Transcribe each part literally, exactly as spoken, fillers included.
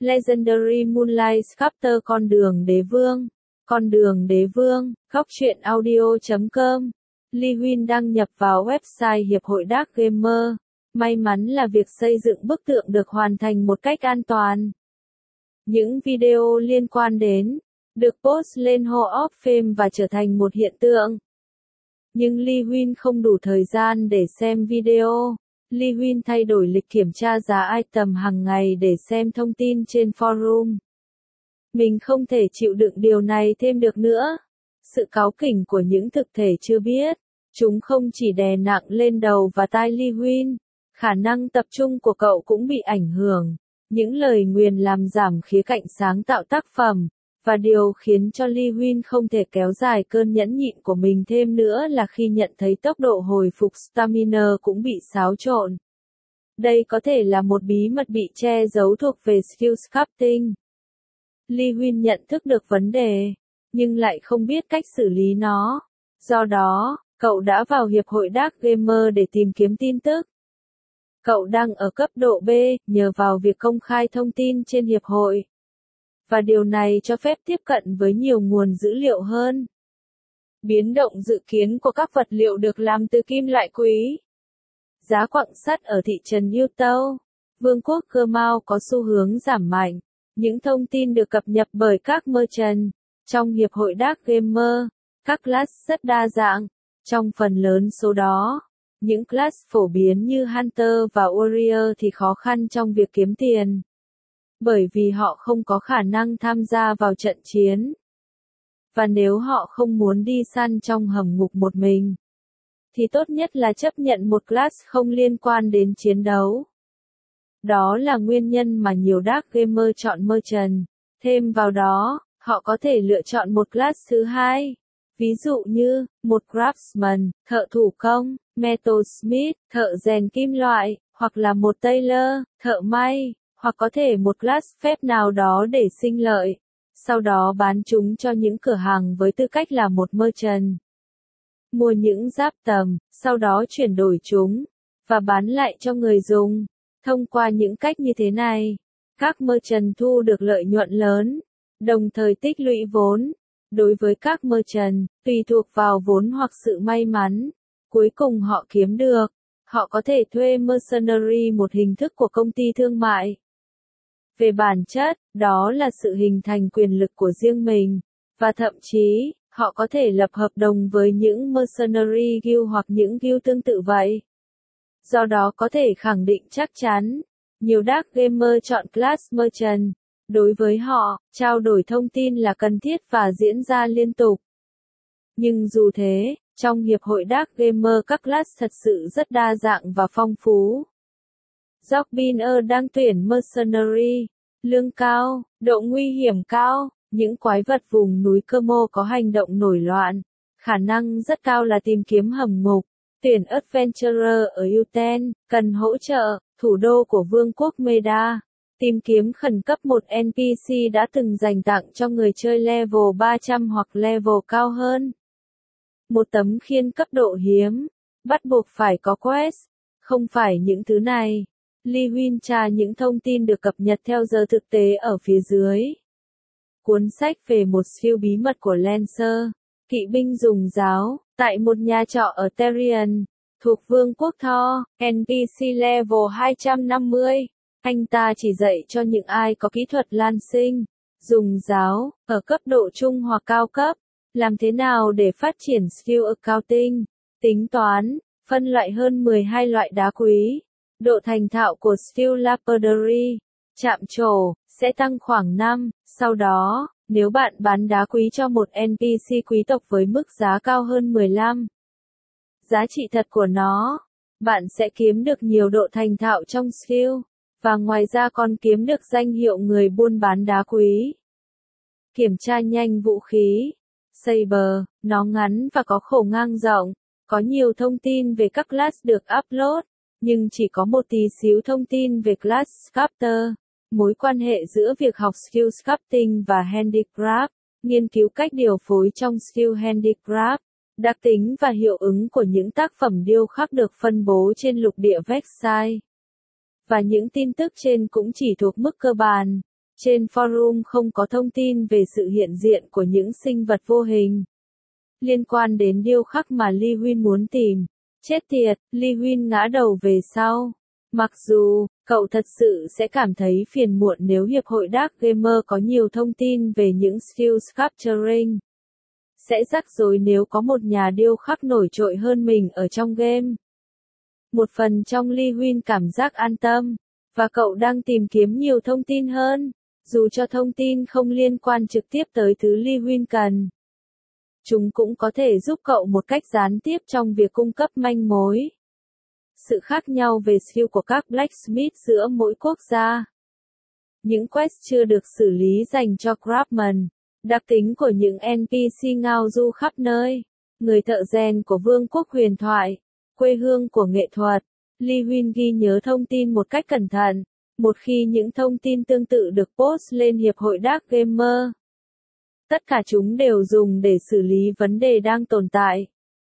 Legendary Moonlight Sculptor Con đường đế vương. Con đường đế vương, góc truyện audio chấm com. Lee Huynh đăng nhập vào website Hiệp hội Dark Gamer. May mắn là việc xây dựng bức tượng được hoàn thành một cách an toàn. Những video liên quan đến được post lên Hall of Fame và trở thành một hiện tượng. Nhưng Lee Huynh không đủ thời gian để xem video. Lee Huynh thay đổi lịch kiểm tra giá item hàng ngày để xem thông tin trên forum. Mình không thể chịu đựng điều này thêm được nữa. Sự cáu kỉnh của những thực thể chưa biết. Chúng không chỉ đè nặng lên đầu và tai Lee Huynh. Khả năng tập trung của cậu cũng bị ảnh hưởng. Những lời nguyền làm giảm khía cạnh sáng tạo tác phẩm. Và điều khiến cho Lee Huynh không thể kéo dài cơn nhẫn nhịn của mình thêm nữa là khi nhận thấy tốc độ hồi phục stamina cũng bị xáo trộn. Đây có thể là một bí mật bị che giấu thuộc về skill sculpting. Lee Huynh nhận thức được vấn đề, nhưng lại không biết cách xử lý nó. Do đó, cậu đã vào Hiệp hội Dark Gamer để tìm kiếm tin tức. Cậu đang ở cấp độ B, nhờ vào việc công khai thông tin trên Hiệp hội. Và điều này cho phép tiếp cận với nhiều nguồn dữ liệu hơn. Biến động dự kiến của các vật liệu được làm từ kim loại quý. Giá quặng sắt ở thị trấn Utah, Vương quốc Khmer có xu hướng giảm mạnh. Những thông tin được cập nhật bởi các merchant. Trong Hiệp hội Dark Gamer, các class rất đa dạng. Trong phần lớn số đó, những class phổ biến như Hunter và Warrior thì khó khăn trong việc kiếm tiền. Bởi vì họ không có khả năng tham gia vào trận chiến. Và nếu họ không muốn đi săn trong hầm ngục một mình, thì tốt nhất là chấp nhận một class không liên quan đến chiến đấu. Đó là nguyên nhân mà nhiều Dark Gamer chọn Merchant. Thêm vào đó, họ có thể lựa chọn một class thứ hai. Ví dụ như, một Craftsman, thợ thủ công, Metalsmith, thợ rèn kim loại, hoặc là một Tailor, thợ may. Hoặc có thể một class phép nào đó để sinh lợi, sau đó bán chúng cho những cửa hàng với tư cách là một merchant. Mua những giáp tầm, sau đó chuyển đổi chúng, và bán lại cho người dùng. Thông qua những cách như thế này, các merchant thu được lợi nhuận lớn, đồng thời tích lũy vốn. Đối với các merchant, tùy thuộc vào vốn hoặc sự may mắn, cuối cùng họ kiếm được. Họ có thể thuê mercenary, một hình thức của công ty thương mại. Về bản chất, đó là sự hình thành quyền lực của riêng mình, và thậm chí, họ có thể lập hợp đồng với những mercenary guild hoặc những guild tương tự vậy. Do đó có thể khẳng định chắc chắn, nhiều Dark Gamer chọn class Merchant. Đối với họ, trao đổi thông tin là cần thiết và diễn ra liên tục. Nhưng dù thế, trong Hiệp hội Dark Gamer các class thật sự rất đa dạng và phong phú. Jogbiner đang tuyển mercenary, lương cao, độ nguy hiểm cao, những quái vật vùng núi Khmer có hành động nổi loạn, khả năng rất cao là tìm kiếm hầm ngục, tuyển adventurer ở Utah, cần hỗ trợ, thủ đô của Vương quốc Meda, tìm kiếm khẩn cấp một en pê xê đã từng dành tặng cho người chơi level ba trăm hoặc level cao hơn. Một tấm khiên cấp độ hiếm, bắt buộc phải có quest, không phải những thứ này. Lee Huynh tra những thông tin được cập nhật theo giờ thực tế ở phía dưới. Cuốn sách về một siêu bí mật của Lancer, kỵ binh dùng giáo, tại một nhà trọ ở Terrian, thuộc Vương quốc Thor, en pê xê level hai trăm năm mươi. Anh ta chỉ dạy cho những ai có kỹ thuật lan sinh, dùng giáo, ở cấp độ trung hoặc cao cấp, làm thế nào để phát triển skill accounting, tính toán, phân loại hơn mười hai loại đá quý. Độ thành thạo của skill lapidary, chạm trổ, sẽ tăng khoảng năm, sau đó, nếu bạn bán đá quý cho một en pê xê quý tộc với mức giá cao hơn mười lăm. Giá trị thật của nó, bạn sẽ kiếm được nhiều độ thành thạo trong skill, và ngoài ra còn kiếm được danh hiệu người buôn bán đá quý. Kiểm tra nhanh vũ khí. Saber, nó ngắn và có khẩu ngang rộng, có nhiều thông tin về các class được upload. Nhưng chỉ có một tí xíu thông tin về class sculptor, mối quan hệ giữa việc học skill sculpting và handicraft, nghiên cứu cách điều phối trong skill handicraft, đặc tính và hiệu ứng của những tác phẩm điêu khắc được phân bố trên lục địa Vexai. Và những tin tức trên cũng chỉ thuộc mức cơ bản, Trên forum không có thông tin về sự hiện diện của những sinh vật vô hình liên quan đến điêu khắc mà Lee Huynh muốn tìm. Chết tiệt, Lee Huynh ngã đầu về sau. Mặc dù, cậu thật sự sẽ cảm thấy phiền muộn nếu Hiệp hội Dark Gamer có nhiều thông tin về những skill sculpturing. Sẽ rắc rối nếu có một nhà điêu khắc nổi trội hơn mình ở trong game. Một phần trong Lee Huynh cảm giác an tâm, và cậu đang tìm kiếm nhiều thông tin hơn, dù cho thông tin không liên quan trực tiếp tới thứ Lee Huynh cần. Chúng cũng có thể giúp cậu một cách gián tiếp trong việc cung cấp manh mối. Sự khác nhau về skill của các blacksmith giữa mỗi quốc gia. Những quest chưa được xử lý dành cho craftsman. Đặc tính của những en pê xê ngao du khắp nơi. Người thợ rèn của vương quốc huyền thoại. Quê hương của nghệ thuật. Lee Huynh ghi nhớ thông tin một cách cẩn thận. Một khi những thông tin tương tự được post lên Hiệp hội Dark Gamer, tất cả chúng đều dùng để xử lý vấn đề đang tồn tại.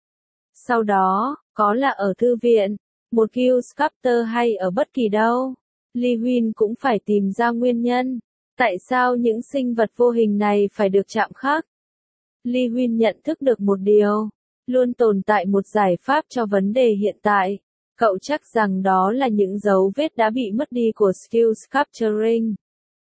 Sau đó, có là ở thư viện, một guild sculptor hay ở bất kỳ đâu, Lee Huynh cũng phải tìm ra nguyên nhân. Tại sao những sinh vật vô hình này phải được chạm khắc? Lee Huynh nhận thức được một điều, luôn tồn tại một giải pháp cho vấn đề hiện tại. Cậu chắc rằng đó là những dấu vết đã bị mất đi của skill sculpturing.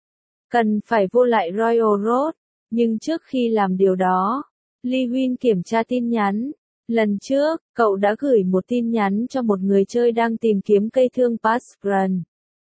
Cần phải vô lại Royal Road, nhưng trước khi làm điều đó, Lee Huynh kiểm tra tin nhắn. Lần trước, cậu đã gửi một tin nhắn cho một người chơi đang tìm kiếm cây thương Pascran.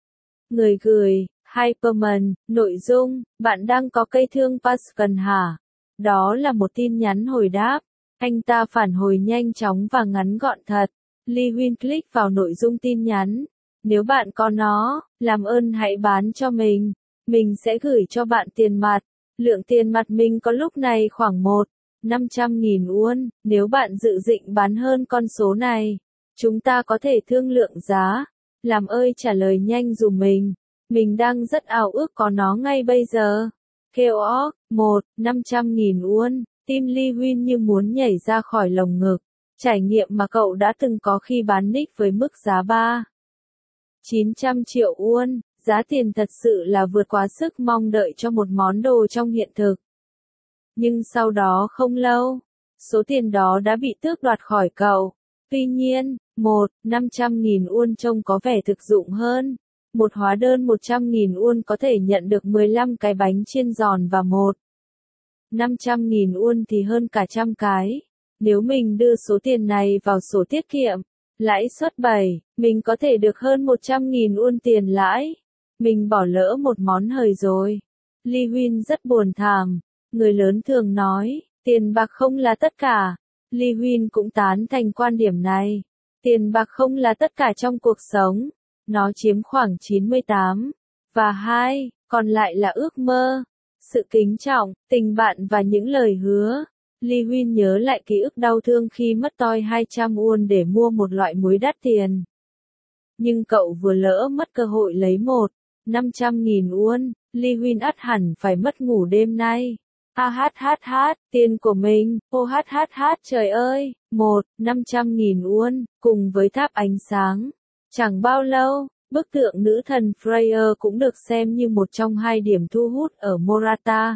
Người gửi, Hyperman, nội dung, bạn đang có cây thương Pascran hả? Đó là một tin nhắn hồi đáp. Anh ta phản hồi nhanh chóng và ngắn gọn thật. Lee Huynh click vào nội dung tin nhắn. Nếu bạn có nó, làm ơn hãy bán cho mình. Mình sẽ gửi cho bạn tiền mặt. Lượng tiền mặt mình có lúc này khoảng một phẩy năm trăm nghìn won. Nếu bạn dự định bán hơn con số này, chúng ta có thể thương lượng giá. Làm ơi trả lời nhanh dùm mình. Mình đang rất ao ước có nó ngay bây giờ. Kêu một phẩy năm trăm nghìn won. Tim Lee Huynh như muốn nhảy ra khỏi lồng ngực. Trải nghiệm mà cậu đã từng có khi bán nick với mức giá ba phẩy chín trăm triệu won, giá tiền thật sự là vượt quá sức mong đợi cho một món đồ trong hiện thực. Nhưng sau đó không lâu, số tiền đó đã bị tước đoạt khỏi cậu. Tuy nhiên, một phẩy năm trăm nghìn won trông có vẻ thực dụng hơn. Một hóa đơn một trăm nghìn won có thể nhận được mười lăm cái bánh chiên giòn và một phẩy năm trăm nghìn won thì hơn cả trăm cái. Nếu mình đưa số tiền này vào sổ tiết kiệm, lãi suất bảy, mình có thể được hơn một trăm nghìn won tiền lãi. Mình bỏ lỡ một món hời rồi. Lee Huynh rất buồn thảm. Người lớn thường nói, tiền bạc không là tất cả. Lee Huynh cũng tán thành quan điểm này. Tiền bạc không là tất cả trong cuộc sống. Nó chiếm khoảng chín mươi tám. Và hai, còn lại là ước mơ, sự kính trọng, tình bạn và những lời hứa. Lee Huynh nhớ lại ký ức đau thương khi mất toi hai trăm won để mua một loại muối đắt tiền. Nhưng cậu vừa lỡ mất cơ hội lấy một phẩy năm trăm nghìn won, Lee Huynh ắt hẳn phải mất ngủ đêm nay. A hát hát hát, tiền của mình, ô hát hát hát trời ơi, một phẩy năm trăm nghìn won, cùng với tháp ánh sáng. Chẳng bao lâu, bức tượng nữ thần Freya cũng được xem như một trong hai điểm thu hút ở Morata.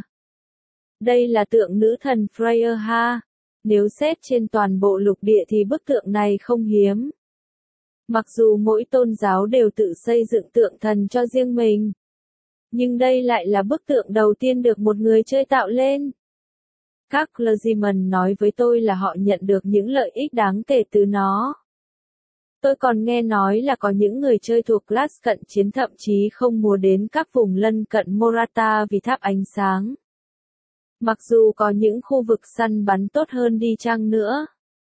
Đây là tượng nữ thần Freya ha. Nếu xét trên toàn bộ lục địa thì bức tượng này không hiếm. Mặc dù mỗi tôn giáo đều tự xây dựng tượng thần cho riêng mình, nhưng đây lại là bức tượng đầu tiên được một người chơi tạo lên. Các clergyman nói với tôi là họ nhận được những lợi ích đáng kể từ nó. Tôi còn nghe nói là có những người chơi thuộc class cận chiến thậm chí không muốn đến các vùng lân cận Morata vì tháp ánh sáng. Mặc dù có những khu vực săn bắn tốt hơn đi chăng nữa.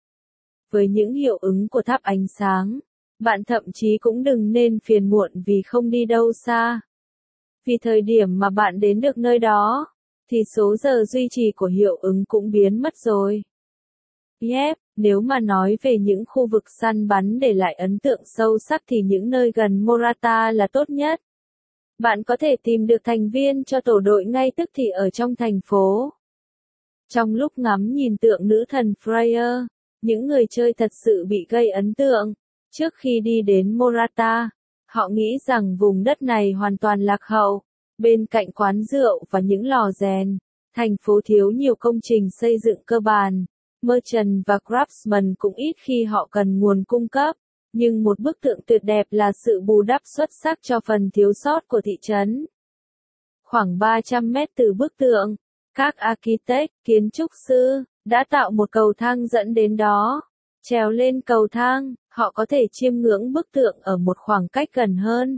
Với những hiệu ứng của tháp ánh sáng, bạn thậm chí cũng đừng nên phiền muộn vì không đi đâu xa. Vì thời điểm mà bạn đến được nơi đó, thì số giờ duy trì của hiệu ứng cũng biến mất rồi. Yep, nếu mà nói về những khu vực săn bắn để lại ấn tượng sâu sắc thì những nơi gần Morata là tốt nhất. Bạn có thể tìm được thành viên cho tổ đội ngay tức thì ở trong thành phố. Trong lúc ngắm nhìn tượng nữ thần Freya, những người chơi thật sự bị gây ấn tượng. Trước khi đi đến Morata, họ nghĩ rằng vùng đất này hoàn toàn lạc hậu. Bên cạnh quán rượu và những lò rèn, thành phố thiếu nhiều công trình xây dựng cơ bản. Merchant và craftsman cũng ít khi họ cần nguồn cung cấp, nhưng một bức tượng tuyệt đẹp là sự bù đắp xuất sắc cho phần thiếu sót của thị trấn. Khoảng ba trăm mét từ bức tượng, các architect, kiến trúc sư, đã tạo một cầu thang dẫn đến đó. Trèo lên cầu thang, họ có thể chiêm ngưỡng bức tượng ở một khoảng cách gần hơn.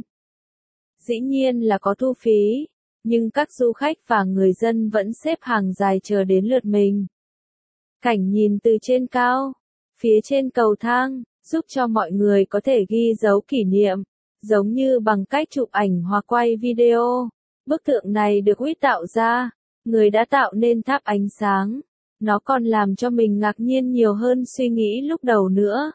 Dĩ nhiên là có thu phí, nhưng các du khách và người dân vẫn xếp hàng dài chờ đến lượt mình. Cảnh nhìn từ trên cao, phía trên cầu thang, giúp cho mọi người có thể ghi dấu kỷ niệm, giống như bằng cách chụp ảnh hoặc quay video. Bức tượng này được Whit tạo ra, người đã tạo nên tháp ánh sáng. Nó còn làm cho mình ngạc nhiên nhiều hơn suy nghĩ lúc đầu nữa.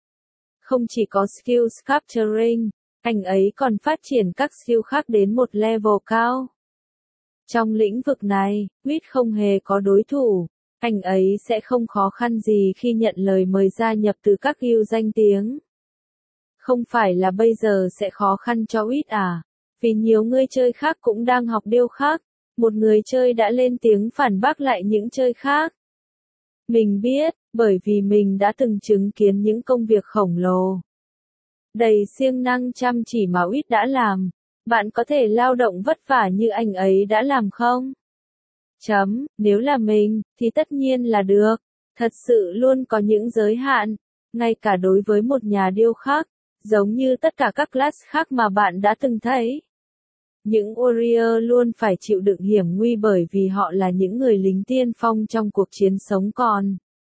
Không chỉ có skill sculpturing, anh ấy còn phát triển các skill khác đến một level cao. Trong lĩnh vực này, Whit không hề có đối thủ. Anh ấy sẽ không khó khăn gì khi nhận lời mời gia nhập từ các guild danh tiếng. Không phải là bây giờ sẽ khó khăn cho Whit à? Vì nhiều người chơi khác cũng đang học điêu khắc. Một người chơi đã lên tiếng phản bác lại những chơi khác. Mình biết, bởi vì mình đã từng chứng kiến những công việc khổng lồ, đầy siêng năng chăm chỉ mà Whit đã làm. Bạn có thể lao động vất vả như anh ấy đã làm không? Chấm, nếu là mình, thì tất nhiên là được. Thật sự luôn có những giới hạn, ngay cả đối với một nhà điêu khắc, giống như tất cả các class khác mà bạn đã từng thấy. Những warrior luôn phải chịu đựng hiểm nguy bởi vì họ là những người lính tiên phong trong cuộc chiến sống còn.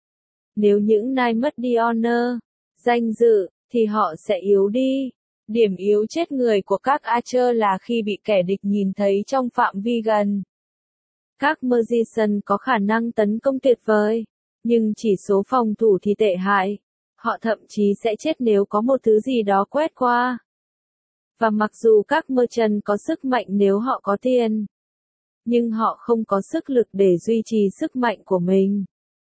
Nếu những knight mất đi honor, danh dự, thì họ sẽ yếu đi. Điểm yếu chết người của các archer là khi bị kẻ địch nhìn thấy trong phạm vi gần. Các magician có khả năng tấn công tuyệt vời, nhưng chỉ số phòng thủ thì tệ hại. Họ thậm chí sẽ chết nếu có một thứ gì đó quét qua. Và mặc dù các merchant có sức mạnh nếu họ có tiền, nhưng họ không có sức lực để duy trì sức mạnh của mình.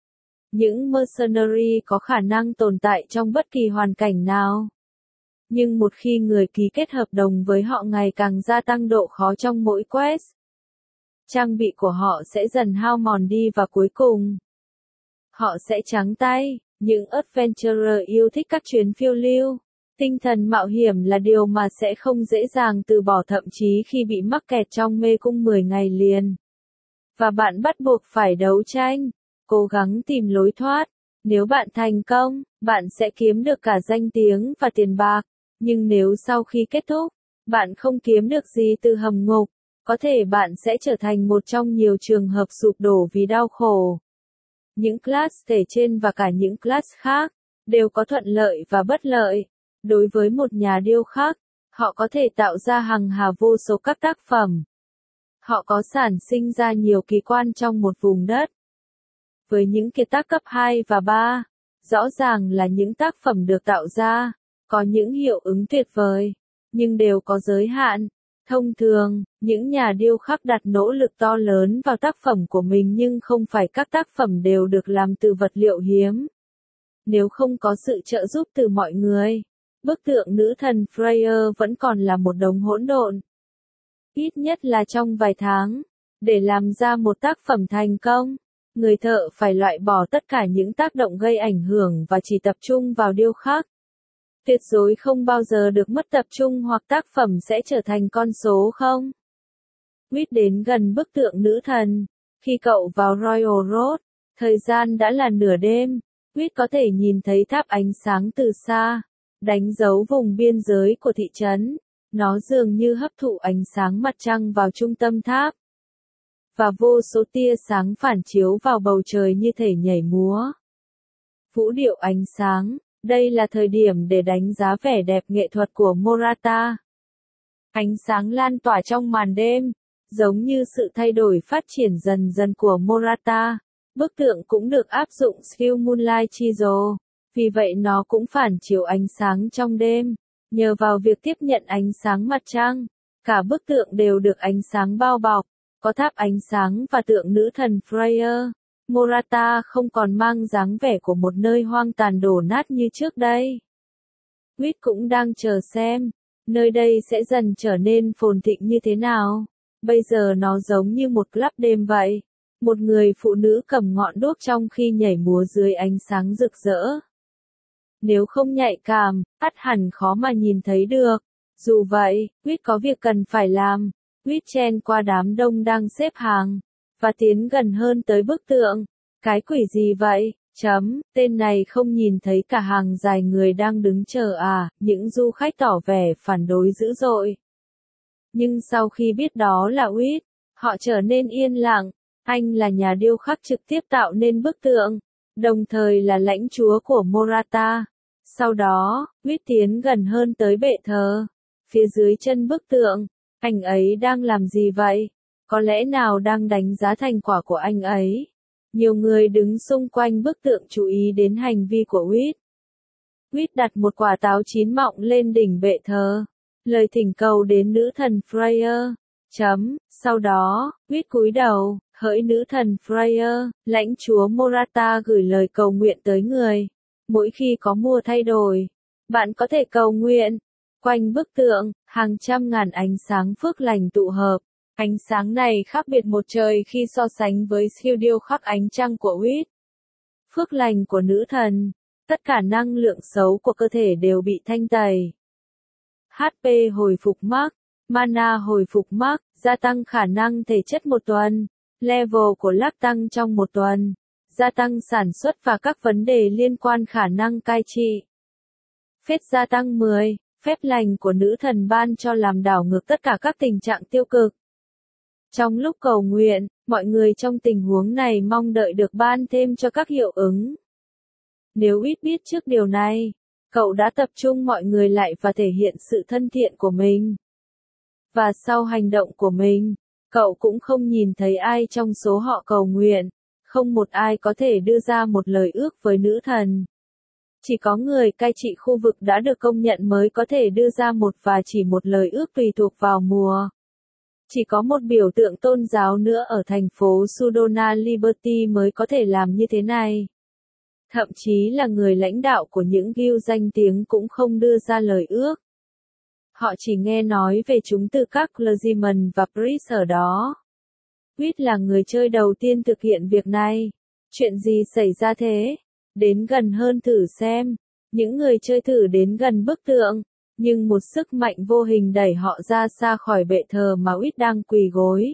Những mercenary có khả năng tồn tại trong bất kỳ hoàn cảnh nào. Nhưng một khi người ký kết hợp đồng với họ ngày càng gia tăng độ khó trong mỗi quest, trang bị của họ sẽ dần hao mòn đi và cuối cùng, họ sẽ trắng tay. Những adventurer yêu thích các chuyến phiêu lưu. Tinh thần mạo hiểm là điều mà sẽ không dễ dàng từ bỏ thậm chí khi bị mắc kẹt trong mê cung mười ngày liền. Và bạn bắt buộc phải đấu tranh, cố gắng tìm lối thoát. Nếu bạn thành công, bạn sẽ kiếm được cả danh tiếng và tiền bạc. Nhưng nếu sau khi kết thúc, bạn không kiếm được gì từ hầm ngục, có thể bạn sẽ trở thành một trong nhiều trường hợp sụp đổ vì đau khổ. Những class kể trên và cả những class khác, đều có thuận lợi và bất lợi. Đối với một nhà điêu khắc, họ có thể tạo ra hàng hà vô số các tác phẩm. Họ có sản sinh ra nhiều kỳ quan trong một vùng đất. Với những kiệt tác cấp hai và ba, rõ ràng là những tác phẩm được tạo ra, có những hiệu ứng tuyệt vời, nhưng đều có giới hạn. Thông thường, những nhà điêu khắc đặt nỗ lực to lớn vào tác phẩm của mình nhưng không phải các tác phẩm đều được làm từ vật liệu hiếm. Nếu không có sự trợ giúp từ mọi người, bức tượng nữ thần Freya vẫn còn là một đống hỗn độn. Ít nhất là trong vài tháng, để làm ra một tác phẩm thành công, người thợ phải loại bỏ tất cả những tác động gây ảnh hưởng và chỉ tập trung vào điêu khắc. Tuyệt đối không bao giờ được mất tập trung hoặc tác phẩm sẽ trở thành con số không. Whit đến gần bức tượng nữ thần. Khi cậu vào Royal Road, thời gian đã là nửa đêm. Whit có thể nhìn thấy tháp ánh sáng từ xa, đánh dấu vùng biên giới của thị trấn. Nó dường như hấp thụ ánh sáng mặt trăng vào trung tâm tháp. Và vô số tia sáng phản chiếu vào bầu trời như thể nhảy múa. Vũ điệu ánh sáng. Đây là thời điểm để đánh giá vẻ đẹp nghệ thuật của Morata. Ánh sáng lan tỏa trong màn đêm, giống như sự thay đổi phát triển dần dần của Morata. Bức tượng cũng được áp dụng skill Moonlight Chisel, vì vậy nó cũng phản chiếu ánh sáng trong đêm. Nhờ vào việc tiếp nhận ánh sáng mặt trăng, cả bức tượng đều được ánh sáng bao bọc, có tháp ánh sáng và tượng nữ thần Freya. Morata không còn mang dáng vẻ của một nơi hoang tàn đổ nát như trước đây. Whit cũng đang chờ xem, nơi đây sẽ dần trở nên phồn thịnh như thế nào. Bây giờ nó giống như một club đêm vậy. Một người phụ nữ cầm ngọn đuốc trong khi nhảy múa dưới ánh sáng rực rỡ. Nếu không nhạy cảm, ắt hẳn khó mà nhìn thấy được. Dù vậy, Quýt có việc cần phải làm. Quýt chen qua đám đông đang xếp hàng, và tiến gần hơn tới bức tượng. Cái quỷ gì vậy? Chấm, tên này không nhìn thấy cả hàng dài người đang đứng chờ à, những du khách tỏ vẻ phản đối dữ dội. Nhưng sau khi biết đó là Quýt, họ trở nên yên lặng. Anh là nhà điêu khắc trực tiếp tạo nên bức tượng, đồng thời là lãnh chúa của Morata. Sau đó, Quýt tiến gần hơn tới bệ thờ. Phía dưới chân bức tượng, anh ấy đang làm gì vậy? Có lẽ nào đang đánh giá thành quả của anh ấy? Nhiều người đứng xung quanh bức tượng chú ý đến hành vi của Quýt. Quýt đặt một quả táo chín mọng lên đỉnh bệ thờ. Lời thỉnh cầu đến nữ thần Freya. Chấm, sau đó, Quýt cúi đầu, hỡi nữ thần Freya, lãnh chúa Morata gửi lời cầu nguyện tới người. Mỗi khi có mùa thay đổi, bạn có thể cầu nguyện. Quanh bức tượng, hàng trăm ngàn ánh sáng phước lành tụ hợp. Ánh sáng này khác biệt một trời khi so sánh với siêu điêu khắc ánh trăng của Quýt. Phước lành của nữ thần, tất cả năng lượng xấu của cơ thể đều bị thanh tẩy. hát pê hồi phục max, mana hồi phục max, gia tăng khả năng thể chất một tuần, level của lắc tăng trong một tuần, gia tăng sản xuất và các vấn đề liên quan khả năng cai trị. Phép gia tăng mười, phép lành của nữ thần ban cho làm đảo ngược tất cả các tình trạng tiêu cực. Trong lúc cầu nguyện, mọi người trong tình huống này mong đợi được ban thêm cho các hiệu ứng. Nếu ít biết trước điều này, cậu đã tập trung mọi người lại và thể hiện sự thân thiện của mình. Và sau hành động của mình, cậu cũng không nhìn thấy ai trong số họ cầu nguyện, không một ai có thể đưa ra một lời ước với nữ thần. Chỉ có người cai trị khu vực đã được công nhận mới có thể đưa ra một và chỉ một lời ước tùy thuộc vào mùa. Chỉ có một biểu tượng tôn giáo nữa ở thành phố Sudona Liberty mới có thể làm như thế này. Thậm chí là người lãnh đạo của những guild danh tiếng cũng không đưa ra lời ước. Họ chỉ nghe nói về chúng từ các clergyman và priest ở đó. Quýt là người chơi đầu tiên thực hiện việc này. Chuyện gì xảy ra thế? Đến gần hơn thử xem. Những người chơi thử đến gần bức tượng, nhưng một sức mạnh vô hình đẩy họ ra xa khỏi bệ thờ mà Quýt đang quỳ gối.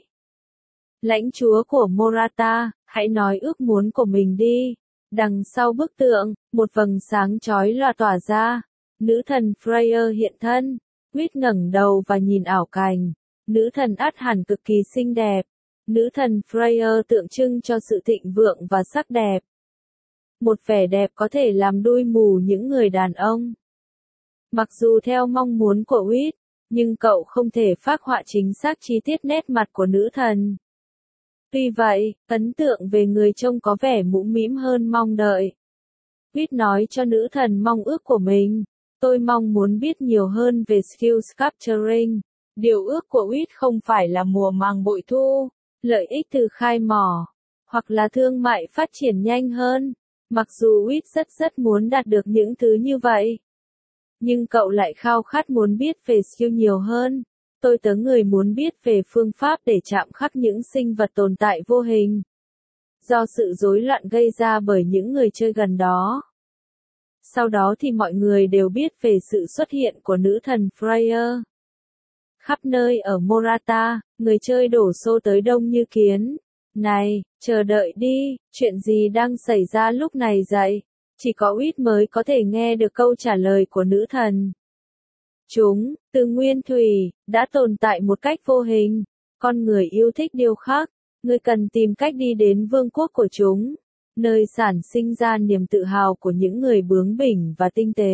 Lãnh chúa của Morata, hãy nói ước muốn của mình đi. Đằng sau bức tượng, một vầng sáng chói lòa tỏa ra. Nữ thần Freya hiện thân. Quýt ngẩng đầu và nhìn ảo cảnh. Nữ thần ắt hẳn cực kỳ xinh đẹp. Nữ thần Freya tượng trưng cho sự thịnh vượng và sắc đẹp. Một vẻ đẹp có thể làm đuôi mù những người đàn ông. Mặc dù theo mong muốn của Quýt, nhưng cậu không thể phác họa chính xác chi tiết nét mặt của nữ thần. Tuy vậy, ấn tượng về người trông có vẻ mũm mĩm hơn mong đợi. Quýt nói cho nữ thần mong ước của mình. Tôi mong muốn biết nhiều hơn về skill sculpturing. Điều ước của Quýt không phải là mùa màng bội thu, lợi ích từ khai mỏ, hoặc là thương mại phát triển nhanh hơn. Mặc dù Quýt rất rất muốn đạt được những thứ như vậy, nhưng cậu lại khao khát muốn biết về skill nhiều hơn. Tôi tớ người muốn biết về phương pháp để chạm khắc những sinh vật tồn tại vô hình, do sự rối loạn gây ra bởi những người chơi gần đó. Sau đó thì mọi người đều biết về sự xuất hiện của nữ thần Freya. Khắp nơi ở Morata, người chơi đổ xô tới đông như kiến. Này, chờ đợi đi, chuyện gì đang xảy ra lúc này vậy? Chỉ có Quýt mới có thể nghe được câu trả lời của nữ thần. Chúng, từ nguyên thủy, đã tồn tại một cách vô hình. Con người yêu thích điêu khắc, người cần tìm cách đi đến vương quốc của chúng, nơi sản sinh ra niềm tự hào của những người bướng bỉnh và tinh tế.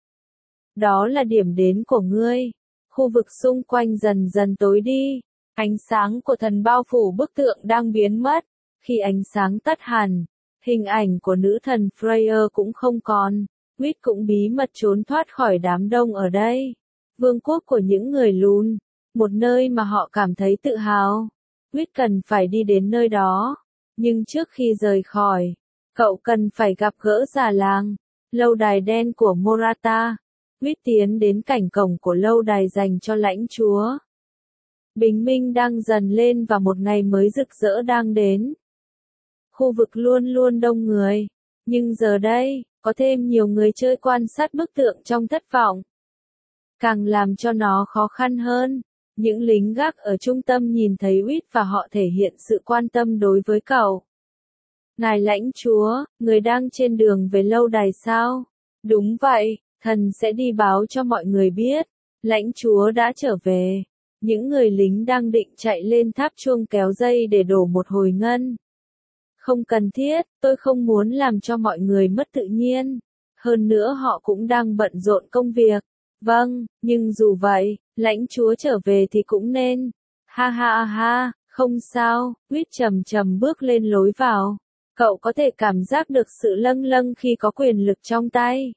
Đó là điểm đến của ngươi. Khu vực xung quanh dần dần tối đi. Ánh sáng của thần bao phủ bức tượng đang biến mất. Khi ánh sáng tắt hẳn, hình ảnh của nữ thần Freya cũng không còn. Quýt cũng bí mật trốn thoát khỏi đám đông ở đây. Vương quốc của những người lùn. Một nơi mà họ cảm thấy tự hào. Quýt cần phải đi đến nơi đó. Nhưng trước khi rời khỏi, cậu cần phải gặp gỡ già làng, lâu đài đen của Morata. Quýt tiến đến cảnh cổng của lâu đài dành cho lãnh chúa. Bình minh đang dần lên và một ngày mới rực rỡ đang đến. Khu vực luôn luôn đông người, nhưng giờ đây, có thêm nhiều người chơi quan sát bức tượng trong thất vọng. Càng làm cho nó khó khăn hơn, những lính gác ở trung tâm nhìn thấy Uýt và họ thể hiện sự quan tâm đối với cậu. Ngài lãnh chúa, người đang trên đường về lâu đài sao? Đúng vậy, thần sẽ đi báo cho mọi người biết. Lãnh chúa đã trở về. Những người lính đang định chạy lên tháp chuông kéo dây để đổ một hồi ngân. Không cần thiết, tôi không muốn làm cho mọi người mất tự nhiên. Hơn nữa họ cũng đang bận rộn công việc. Vâng, nhưng dù vậy, lãnh chúa trở về thì cũng nên. Ha ha ha, không sao, Uýt chậm chậm bước lên lối vào. Cậu có thể cảm giác được sự lâng lâng khi có quyền lực trong tay.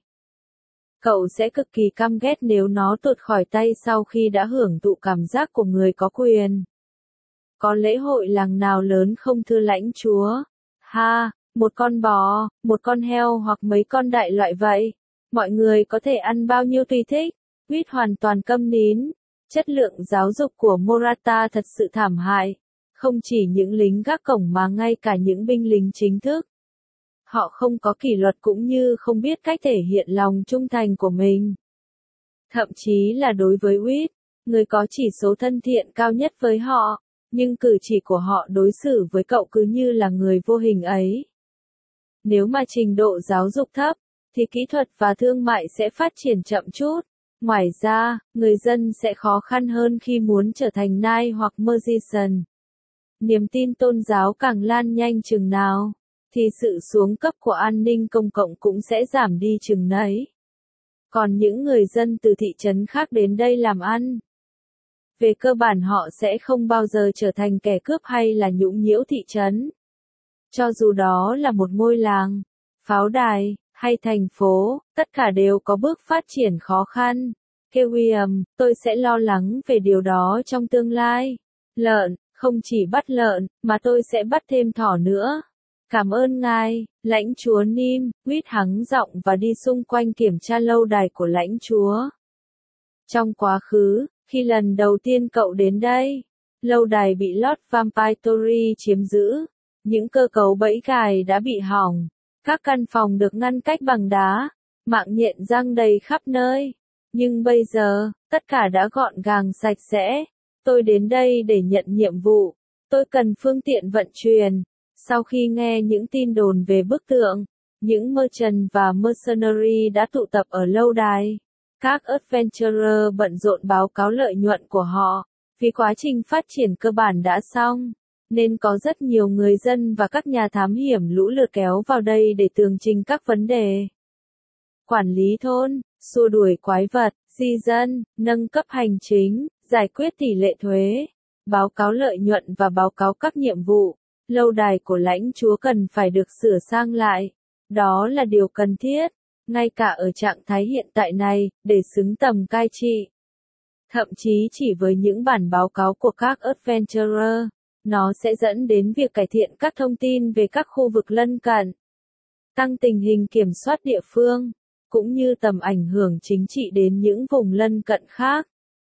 Cậu sẽ cực kỳ căm ghét nếu nó tuột khỏi tay sau khi đã hưởng thụ cảm giác của người có quyền. Có lễ hội làng nào lớn không thưa lãnh chúa? Ha, một con bò, một con heo hoặc mấy con đại loại vậy. Mọi người có thể ăn bao nhiêu tùy thích. Uýt hoàn toàn câm nín. Chất lượng giáo dục của Morata thật sự thảm hại. Không chỉ những lính gác cổng mà ngay cả những binh lính chính thức. Họ không có kỷ luật cũng như không biết cách thể hiện lòng trung thành của mình. Thậm chí là đối với Uýt, người có chỉ số thân thiện cao nhất với họ, nhưng cử chỉ của họ đối xử với cậu cứ như là người vô hình ấy. Nếu mà trình độ giáo dục thấp, thì kỹ thuật và thương mại sẽ phát triển chậm chút. Ngoài ra, người dân sẽ khó khăn hơn khi muốn trở thành nai hoặc magician. Niềm tin tôn giáo càng lan nhanh chừng nào, thì sự xuống cấp của an ninh công cộng cũng sẽ giảm đi chừng nấy. Còn những người dân từ thị trấn khác đến đây làm ăn, về cơ bản họ sẽ không bao giờ trở thành kẻ cướp hay là nhũng nhiễu thị trấn. Cho dù đó là một ngôi làng, pháo đài, hay thành phố, tất cả đều có bước phát triển khó khăn. William, tôi sẽ lo lắng về điều đó trong tương lai. Lợn, không chỉ bắt lợn, mà tôi sẽ bắt thêm thỏ nữa. Cảm ơn ngài, lãnh chúa Nim, Uýt hắng giọng và đi xung quanh kiểm tra lâu đài của lãnh chúa. Trong quá khứ, khi lần đầu tiên cậu đến đây, lâu đài bị Lord Vampire chiếm giữ. Những cơ cấu bẫy gài đã bị hỏng. Các căn phòng được ngăn cách bằng đá, mạng nhện giăng đầy khắp nơi. Nhưng bây giờ, tất cả đã gọn gàng sạch sẽ. Tôi đến đây để nhận nhiệm vụ. Tôi cần phương tiện vận chuyển. Sau khi nghe những tin đồn về bức tượng, những merchant và mercenary đã tụ tập ở lâu đài. Các adventurer bận rộn báo cáo lợi nhuận của họ, vì quá trình phát triển cơ bản đã xong, nên có rất nhiều người dân và các nhà thám hiểm lũ lượt kéo vào đây để tường trình các vấn đề. Quản lý thôn, xua đuổi quái vật, di dân, nâng cấp hành chính, giải quyết tỷ lệ thuế, báo cáo lợi nhuận và báo cáo các nhiệm vụ. Lâu đài của lãnh chúa cần phải được sửa sang lại. Đó là điều cần thiết, ngay cả ở trạng thái hiện tại này, để xứng tầm cai trị. Thậm chí chỉ với những bản báo cáo của các adventurer, nó sẽ dẫn đến việc cải thiện các thông tin về các khu vực lân cận, tăng tình hình kiểm soát địa phương, cũng như tầm ảnh hưởng chính trị đến những vùng lân cận khác.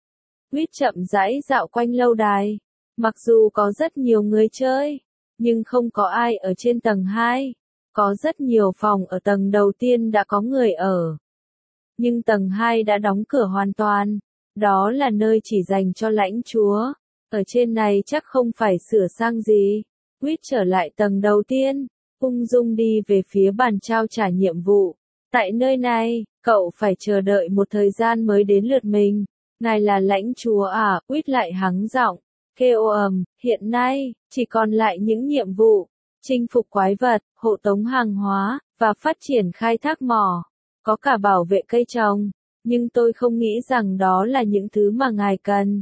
Uýt chậm rãi dạo quanh lâu đài. Mặc dù có rất nhiều người chơi, nhưng không có ai ở trên tầng hai. Có rất nhiều phòng ở tầng đầu tiên đã có người ở. Nhưng tầng hai đã đóng cửa hoàn toàn. Đó là nơi chỉ dành cho lãnh chúa. Ở trên này chắc không phải sửa sang gì. Uýt trở lại tầng đầu tiên, ung dung đi về phía bàn trao trả nhiệm vụ. Tại nơi này, cậu phải chờ đợi một thời gian mới đến lượt mình. Ngài là lãnh chúa à? Uýt lại hắng giọng, kêu ầm, hiện nay, chỉ còn lại những nhiệm vụ, chinh phục quái vật, hộ tống hàng hóa, và phát triển khai thác mỏ. Có cả bảo vệ cây trồng, nhưng tôi không nghĩ rằng đó là những thứ mà ngài cần.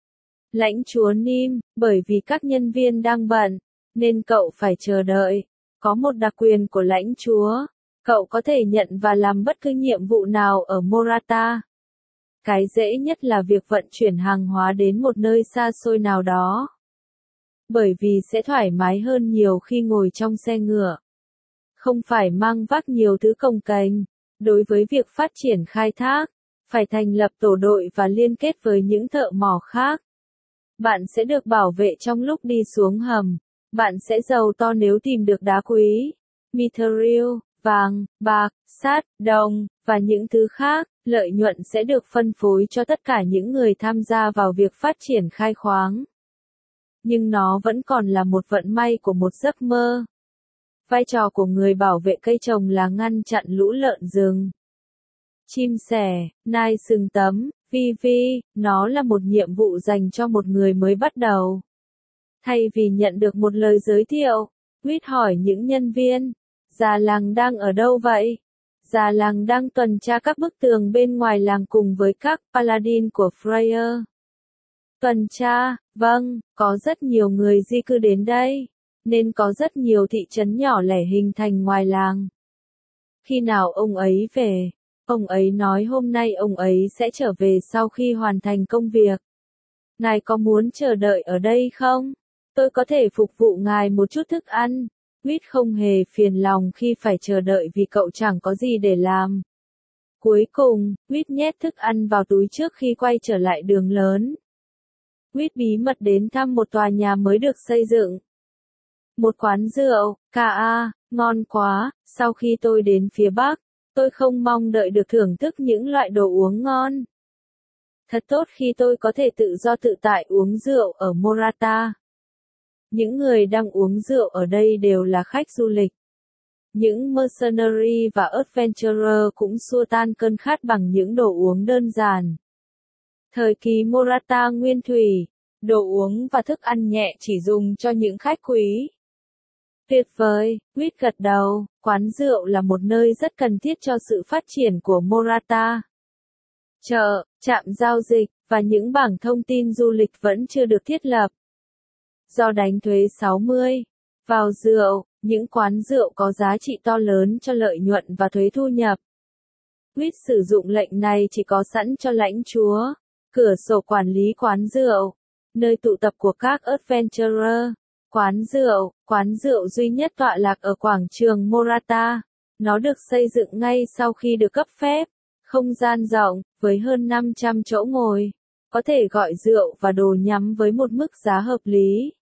Lãnh chúa Nim, bởi vì các nhân viên đang bận, nên cậu phải chờ đợi. Có một đặc quyền của lãnh chúa, cậu có thể nhận và làm bất cứ nhiệm vụ nào ở Morata. Cái dễ nhất là việc vận chuyển hàng hóa đến một nơi xa xôi nào đó. Bởi vì sẽ thoải mái hơn nhiều khi ngồi trong xe ngựa. Không phải mang vác nhiều thứ cồng kềnh. Đối với việc phát triển khai thác, phải thành lập tổ đội và liên kết với những thợ mỏ khác. Bạn sẽ được bảo vệ trong lúc đi xuống hầm. Bạn sẽ giàu to nếu tìm được đá quý, mithril, vàng, bạc, sắt, đồng, và những thứ khác. Lợi nhuận sẽ được phân phối cho tất cả những người tham gia vào việc phát triển khai khoáng. Nhưng nó vẫn còn là một vận may của một giấc mơ. Vai trò của người bảo vệ cây trồng là ngăn chặn lũ lợn rừng. Chim sẻ, nai sừng tấm, vi vi, nó là một nhiệm vụ dành cho một người mới bắt đầu. Thay vì nhận được một lời giới thiệu, Quýt hỏi những nhân viên, già làng đang ở đâu vậy? Già làng đang tuần tra các bức tường bên ngoài làng cùng với các paladin của Freyr. Tuần tra, vâng, có rất nhiều người di cư đến đây, nên có rất nhiều thị trấn nhỏ lẻ hình thành ngoài làng. Khi nào ông ấy về? Ông ấy nói hôm nay ông ấy sẽ trở về sau khi hoàn thành công việc. Ngài có muốn chờ đợi ở đây không? Tôi có thể phục vụ ngài một chút thức ăn. Quýt không hề phiền lòng khi phải chờ đợi vì cậu chẳng có gì để làm. Cuối cùng, Quýt nhét thức ăn vào túi trước khi quay trở lại đường lớn. Quýt bí mật đến thăm một tòa nhà mới được xây dựng. Một quán rượu, ca a, ngon quá, sau khi tôi đến phía Bắc, tôi không mong đợi được thưởng thức những loại đồ uống ngon. Thật tốt khi tôi có thể tự do tự tại uống rượu ở Morata. Những người đang uống rượu ở đây đều là khách du lịch. Những mercenary và adventurer cũng xua tan cơn khát bằng những đồ uống đơn giản. Thời kỳ Morata nguyên thủy, đồ uống và thức ăn nhẹ chỉ dùng cho những khách quý. Tuyệt vời, Quýt gật đầu, quán rượu là một nơi rất cần thiết cho sự phát triển của Morata. Chợ, trạm giao dịch, và những bảng thông tin du lịch vẫn chưa được thiết lập. Do đánh thuế sáu mươi vào rượu, những quán rượu có giá trị to lớn cho lợi nhuận và thuế thu nhập. Quýt sử dụng lệnh này chỉ có sẵn cho lãnh chúa, cửa sổ quản lý quán rượu, nơi tụ tập của các adventurer. Quán rượu, quán rượu duy nhất tọa lạc ở quảng trường Morata. Nó được xây dựng ngay sau khi được cấp phép. Không gian rộng, với hơn năm trăm chỗ ngồi. Có thể gọi rượu và đồ nhắm với một mức giá hợp lý.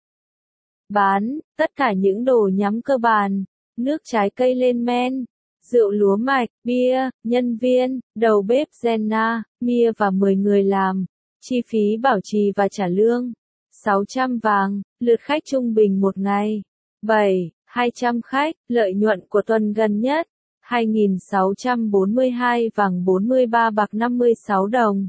Bán, tất cả những đồ nhắm cơ bản, nước trái cây lên men, rượu lúa mạch, bia, nhân viên, đầu bếp Jenna, Mia và mười người làm, chi phí bảo trì và trả lương. sáu trăm vàng, lượt khách trung bình một ngày. bảy, hai trăm khách, lợi nhuận của tuần gần nhất. hai nghìn sáu trăm bốn mươi hai vàng bốn mươi ba bạc năm mươi sáu đồng.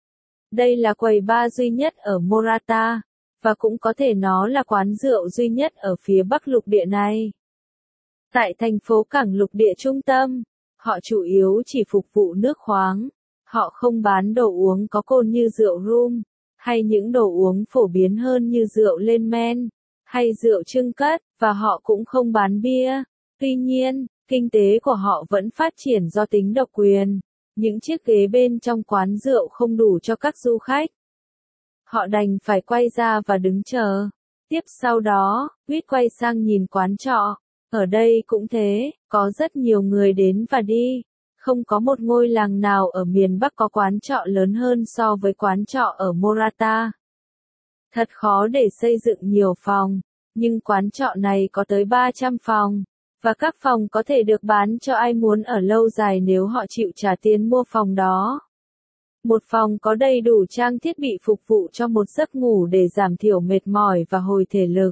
Đây là quầy bar duy nhất ở Morata, và cũng có thể nó là quán rượu duy nhất ở phía bắc lục địa này. Tại thành phố cảng lục địa trung tâm, họ chủ yếu chỉ phục vụ nước khoáng. Họ không bán đồ uống có cồn như rượu rum, hay những đồ uống phổ biến hơn như rượu lên men, hay rượu trưng cất, và họ cũng không bán bia. Tuy nhiên, kinh tế của họ vẫn phát triển do tính độc quyền. Những chiếc ghế bên trong quán rượu không đủ cho các du khách. Họ đành phải quay ra và đứng chờ. Tiếp sau đó, Quýt quay sang nhìn quán trọ. Ở đây cũng thế, có rất nhiều người đến và đi. Không có một ngôi làng nào ở miền Bắc có quán trọ lớn hơn so với quán trọ ở Morata. Thật khó để xây dựng nhiều phòng, nhưng quán trọ này có tới ba trăm phòng, và các phòng có thể được bán cho ai muốn ở lâu dài nếu họ chịu trả tiền mua phòng đó. Một phòng có đầy đủ trang thiết bị phục vụ cho một giấc ngủ để giảm thiểu mệt mỏi và hồi thể lực.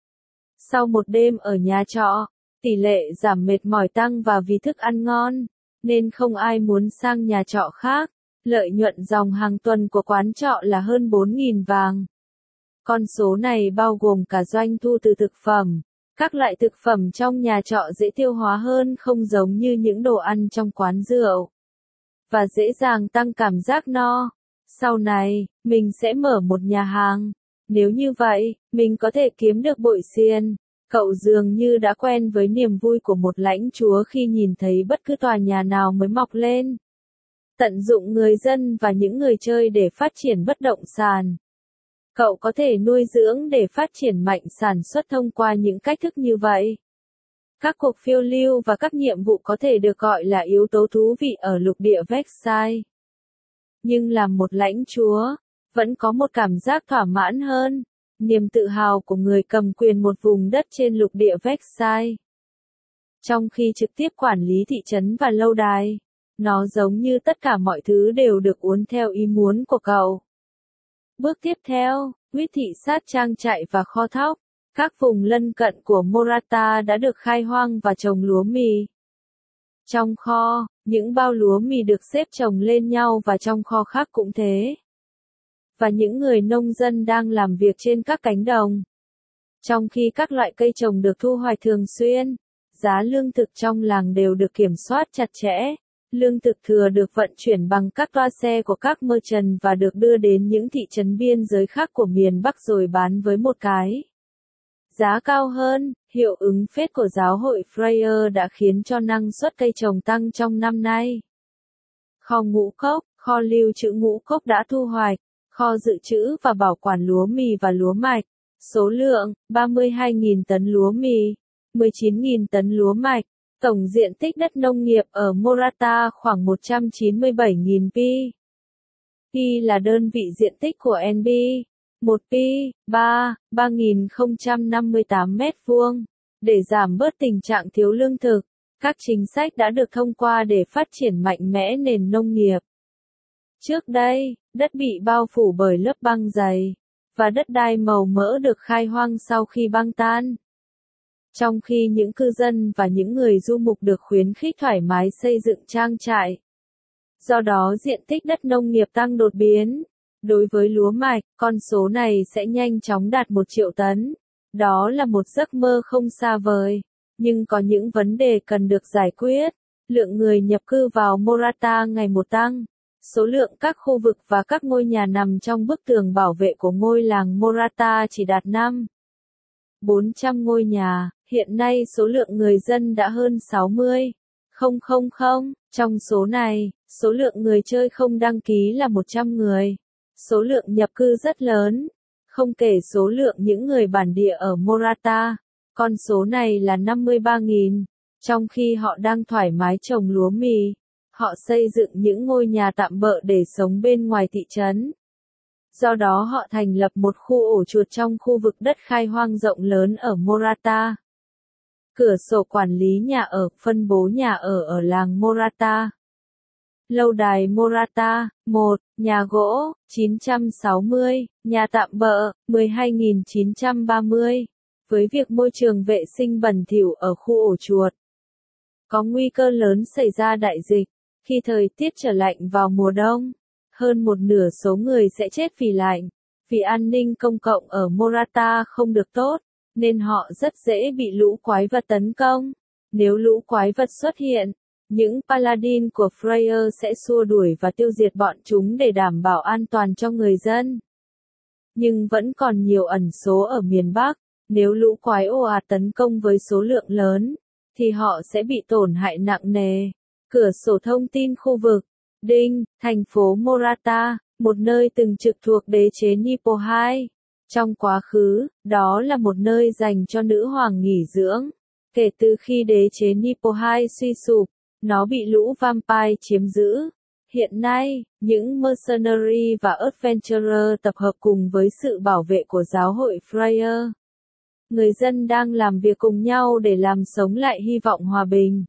Sau một đêm ở nhà trọ, tỷ lệ giảm mệt mỏi tăng và vì thức ăn ngon, nên không ai muốn sang nhà trọ khác. Lợi nhuận dòng hàng tuần của quán trọ là hơn bốn nghìn vàng. Con số này bao gồm cả doanh thu từ thực phẩm. Các loại thực phẩm trong nhà trọ dễ tiêu hóa hơn, không giống như những đồ ăn trong quán rượu. Và dễ dàng tăng cảm giác no. Sau này, mình sẽ mở một nhà hàng. Nếu như vậy, mình có thể kiếm được bội xiên. Cậu dường như đã quen với niềm vui của một lãnh chúa khi nhìn thấy bất cứ tòa nhà nào mới mọc lên. Tận dụng người dân và những người chơi để phát triển bất động sản. Cậu có thể nuôi dưỡng để phát triển mạnh sản xuất thông qua những cách thức như vậy. Các cuộc phiêu lưu và các nhiệm vụ có thể được gọi là yếu tố thú vị ở lục địa Vexai. Nhưng làm một lãnh chúa, vẫn có một cảm giác thỏa mãn hơn, niềm tự hào của người cầm quyền một vùng đất trên lục địa Versailles. Trong khi trực tiếp quản lý thị trấn và lâu đài, nó giống như tất cả mọi thứ đều được uốn theo ý muốn của cậu. Bước tiếp theo, quỹ thị sát trang trại và kho thóc. Các vùng lân cận của Morata đã được khai hoang và trồng lúa mì. Trong kho, những bao lúa mì được xếp chồng lên nhau và trong kho khác cũng thế. Và những người nông dân đang làm việc trên các cánh đồng. Trong khi các loại cây trồng được thu hoạch thường xuyên, giá lương thực trong làng đều được kiểm soát chặt chẽ. Lương thực thừa được vận chuyển bằng các toa xe của các merchant và được đưa đến những thị trấn biên giới khác của miền Bắc rồi bán với một cái giá cao hơn. Hiệu ứng phết của giáo hội Freyer đã khiến cho năng suất cây trồng tăng trong năm nay. Kho ngũ cốc, kho lưu trữ ngũ cốc đã thu hoạch, kho dự trữ và bảo quản lúa mì và lúa mạch. Số lượng, ba mươi hai nghìn tấn lúa mì, mười chín nghìn tấn lúa mạch. Tổng diện tích đất nông nghiệp ở Morata khoảng một trăm chín mươi bảy nghìn pi. Pi là đơn vị diện tích của en bê. một pi, ba, ba nghìn không trăm năm mươi tám mét vuông. Để giảm bớt tình trạng thiếu lương thực, các chính sách đã được thông qua để phát triển mạnh mẽ nền nông nghiệp. Trước đây, đất bị bao phủ bởi lớp băng dày, và đất đai màu mỡ được khai hoang sau khi băng tan. Trong khi những cư dân và những người du mục được khuyến khích thoải mái xây dựng trang trại. Do đó diện tích đất nông nghiệp tăng đột biến. Đối với lúa mạch, con số này sẽ nhanh chóng đạt một triệu tấn. Đó là một giấc mơ không xa vời. Nhưng có những vấn đề cần được giải quyết. Lượng người nhập cư vào Morata ngày một tăng. Số lượng các khu vực và các ngôi nhà nằm trong bức tường bảo vệ của ngôi làng Morata chỉ đạt năm nghìn bốn trăm ngôi nhà. Hiện nay số lượng người dân đã hơn sáu mươi nghìn. Trong số này, số lượng người chơi không đăng ký là một trăm người. Số lượng nhập cư rất lớn, không kể số lượng những người bản địa ở Morata. Con số này là năm mươi ba nghìn. Trong khi họ đang thoải mái trồng lúa mì, họ xây dựng những ngôi nhà tạm bợ để sống bên ngoài thị trấn. Do đó họ thành lập một khu ổ chuột trong khu vực đất khai hoang rộng lớn ở Morata. Cửa sổ quản lý nhà ở, phân bố nhà ở ở làng Morata. Lâu đài Morata, một, nhà gỗ, chín trăm sáu mươi, nhà tạm bợ, mười hai nghìn chín trăm ba mươi. Với việc môi trường vệ sinh bẩn thỉu ở khu ổ chuột, có nguy cơ lớn xảy ra đại dịch. Khi thời tiết trở lạnh vào mùa đông, hơn một nửa số người sẽ chết vì lạnh. Vì an ninh công cộng ở Morata không được tốt, nên họ rất dễ bị lũ quái vật tấn công. Nếu lũ quái vật xuất hiện, những paladin của Freyer sẽ xua đuổi và tiêu diệt bọn chúng để đảm bảo an toàn cho người dân. Nhưng vẫn còn nhiều ẩn số ở miền Bắc. Nếu lũ quái ồ ạt tấn công với số lượng lớn, thì họ sẽ bị tổn hại nặng nề. Cửa sổ thông tin khu vực. Đinh, thành phố Morata, một nơi từng trực thuộc đế chế Nippo hai. Trong quá khứ, đó là một nơi dành cho nữ hoàng nghỉ dưỡng. Kể từ khi đế chế Nippo hai suy sụp, nó bị lũ vampire chiếm giữ. Hiện nay, những mercenary và adventurer tập hợp cùng với sự bảo vệ của giáo hội Freyer. Người dân đang làm việc cùng nhau để làm sống lại hy vọng hòa bình.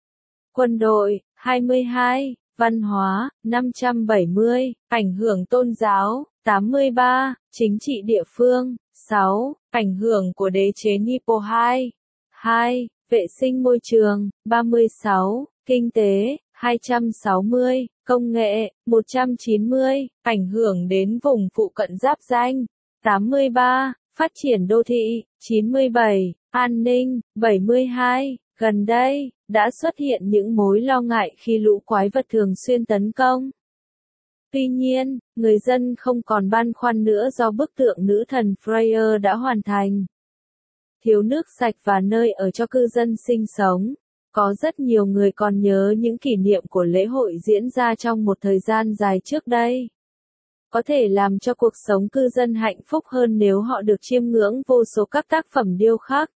Quân đội, hai mươi hai, văn hóa, năm trăm bảy mươi, ảnh hưởng tôn giáo, tám mươi ba, chính trị địa phương, sáu, ảnh hưởng của đế chế Nippo hai, hai, vệ sinh môi trường, ba mươi sáu, kinh tế, hai trăm sáu mươi, công nghệ, một trăm chín mươi, ảnh hưởng đến vùng phụ cận giáp ranh, tám mươi ba, phát triển đô thị, chín mươi bảy, an ninh, bảy mươi hai. Gần đây, đã xuất hiện những mối lo ngại khi lũ quái vật thường xuyên tấn công. Tuy nhiên, người dân không còn băn khoăn nữa do bức tượng nữ thần Freyer đã hoàn thành. Thiếu nước sạch và nơi ở cho cư dân sinh sống. Có rất nhiều người còn nhớ những kỷ niệm của lễ hội diễn ra trong một thời gian dài trước đây. Có thể làm cho cuộc sống cư dân hạnh phúc hơn nếu họ được chiêm ngưỡng vô số các tác phẩm điêu khắc.